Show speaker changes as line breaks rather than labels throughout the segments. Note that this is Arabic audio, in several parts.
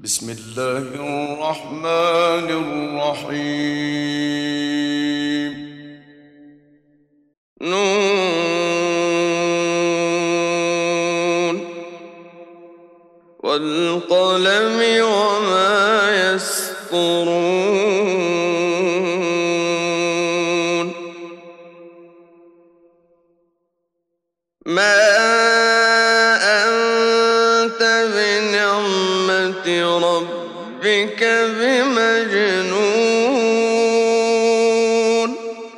بسم الله الرحمن الرحيم.
نون والقلم وما يسطرون ما أنت بنعمة ربك بمجنون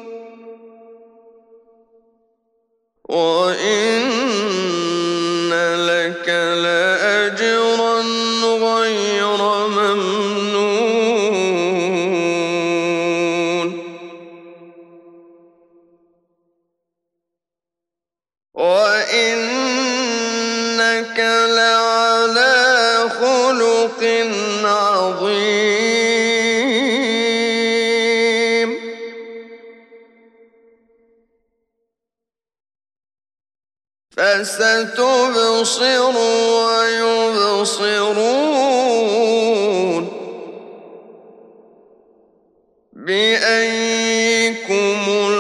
وإن لك لأجرا غير ممنون وإنك لعلى خلق عظيم فستبصر ويبصرون بأيكم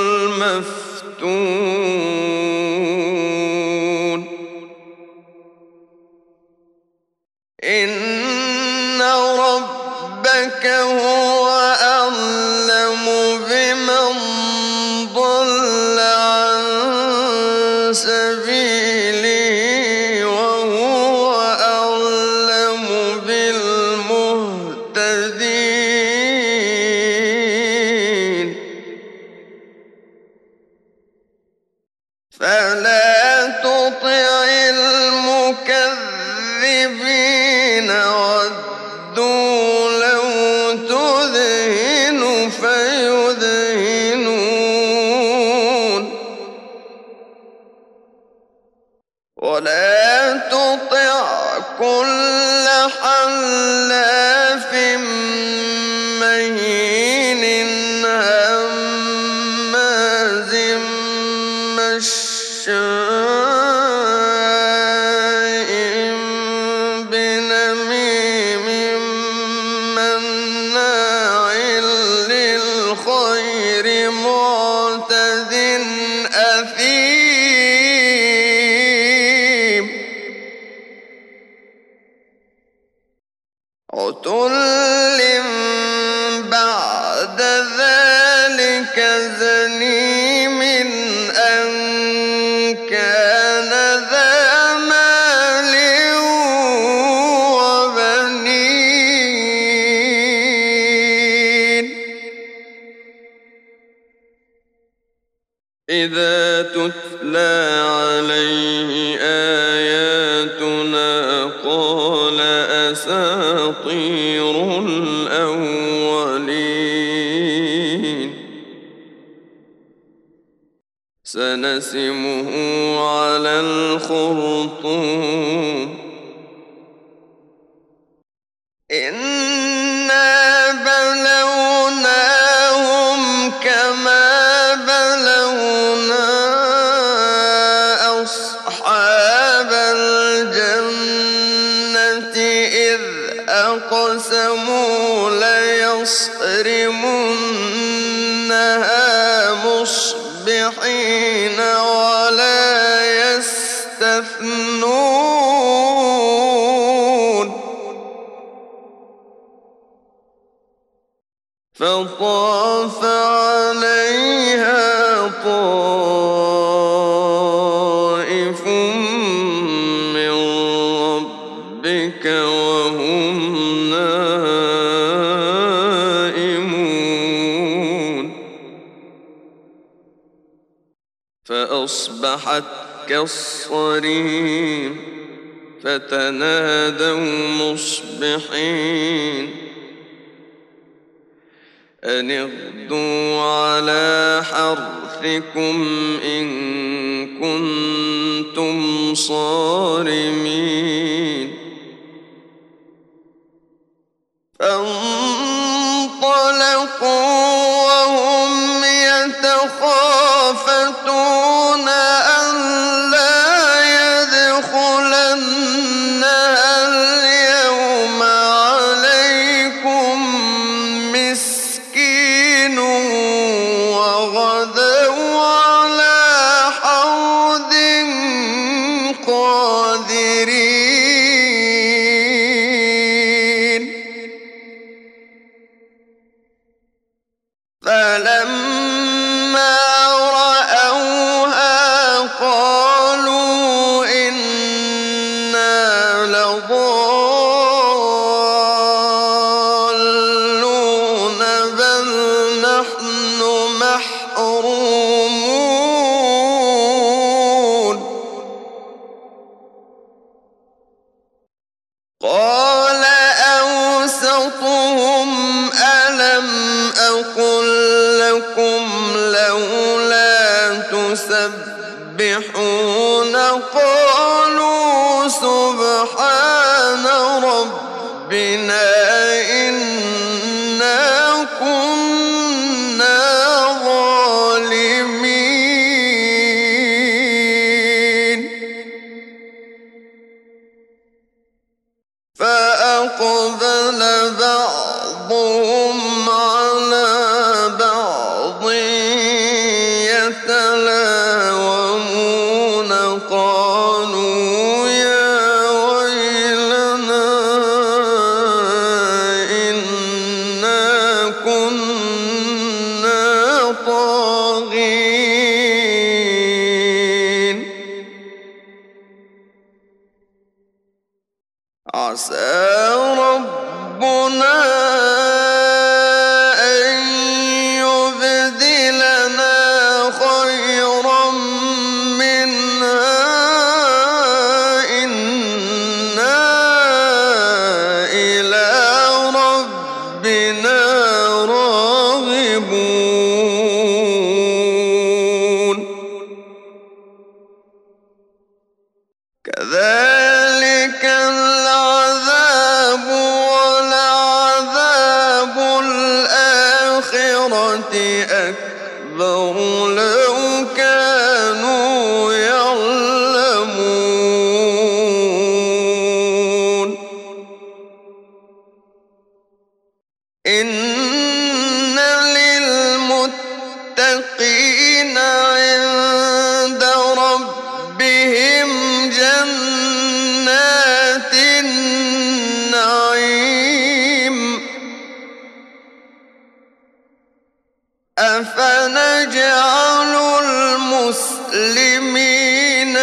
المفتون إن ربك هو أعلم بمن ضل عن سبيله وهو أعلم بالمهتدين فلا تطع المكذبين ودوا لو تدهن فيدهنون ولا تطع كل حلاف مهين هماز مشاء بنميم مناع للخير معتد أثيم عتل بعد ذلك زنيم أن كان ذا مال وبنين إذا تتلى عليه آياتنا قال أساطير الأولين سنسمه على الخرطوم إنا بلوناهم كما بلونا أصحاب الجنة إذ أقسموا ليصرمنها مصبحين ولا يستثنون فطاف عليها طائف من ربك وهم نائمون فأصبحت كالصريم فتنادوا مصبحين أن اغدوا على حرثكم إن كنتم صارمين فانطلقوا وهم يتخافتون ألا يدخلنها اليوم علينا إنا كنا ظالمين فأقبل بعضهم على بعض يتلاومون قالوا يا ويلنا إنا كنا طاغين عسى ربنا أن يبدلنا خيرا منها إنا إلى ربنا راغبون كذلك العذاب ولعذاب الآخرة أكبر لو كانوا يعلمون إن للمتقين عند ربهم جنات النعيم أفنجعل المسلمين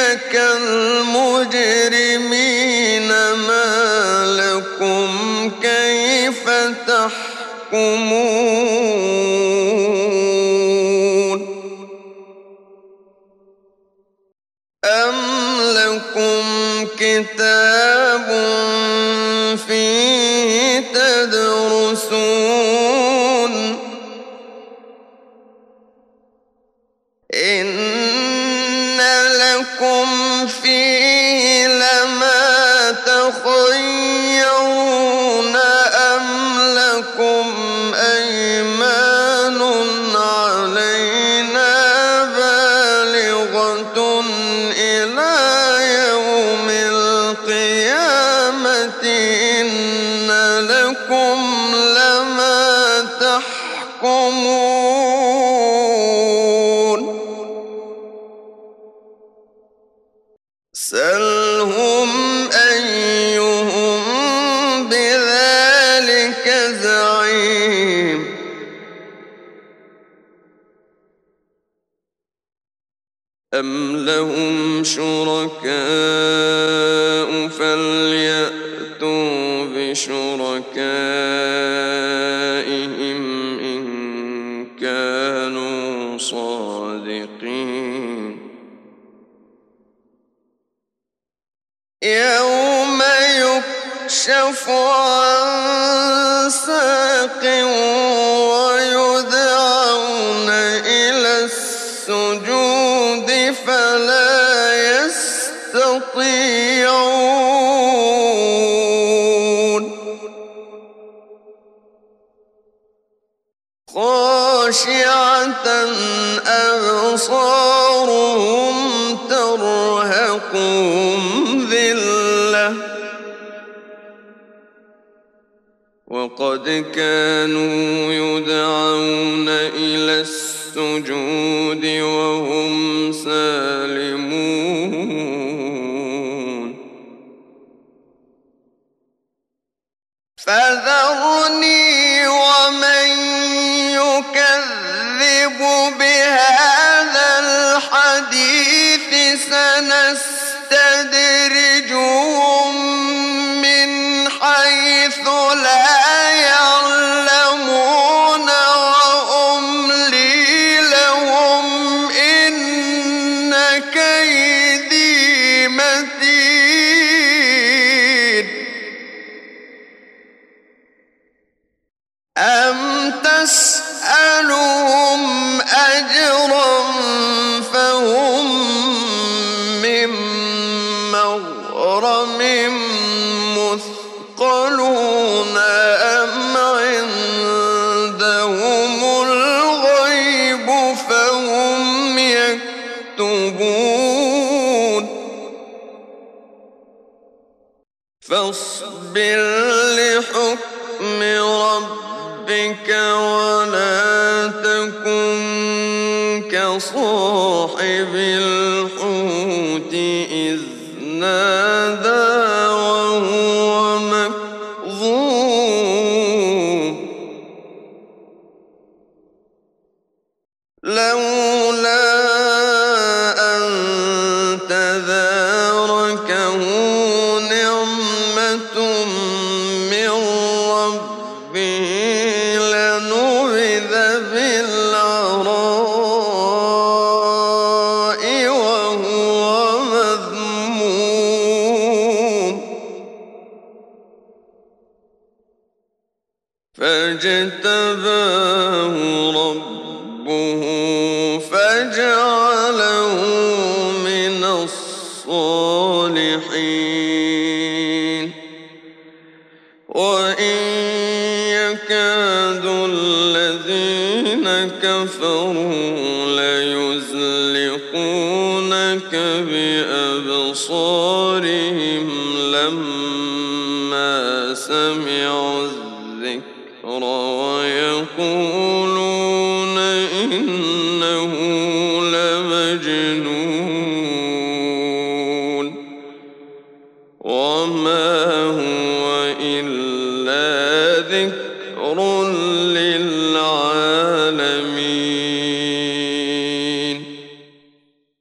كالمجرمين ما لكم كيف تحكمون أم لكم كتاب فيه تدرسون إن لكم فيه لما تخيرون أم لكم أيمان علينا بالغة إلى يوم القيامة إن لكم لما تحكمون سلهم أيهم بذلك زعيم أم لهم شركاء فليأتوا بشركائهم إن كانوا صادقين يوم يكشف عن ساق ويدعون إلى السجود فلا يستطيعون خاشعة أبصارهم ترهقهم ذلة وقد كانوا يدعون إلى السجود وهم سالمون فذرني ومن يكذب بهذا الحديث سنستدرجهم من حيث لا يعلمون وأملي لهم إن كيدي متين أم تسألهم أجرا فهم من مغرم مثقلون فاصبر لحكم ربك ولا تكن كصاحب الحوت إذ نادى وهو مكظوم لولا أن تداركه نعمة من ربه لنبذ بالعراء وهو مذموم فاجتباه ربه فجعله من الصالحين وإن يكاد الذين كفروا ليزلقونك بأبصارهم لما سمعوا الذكر ويقولون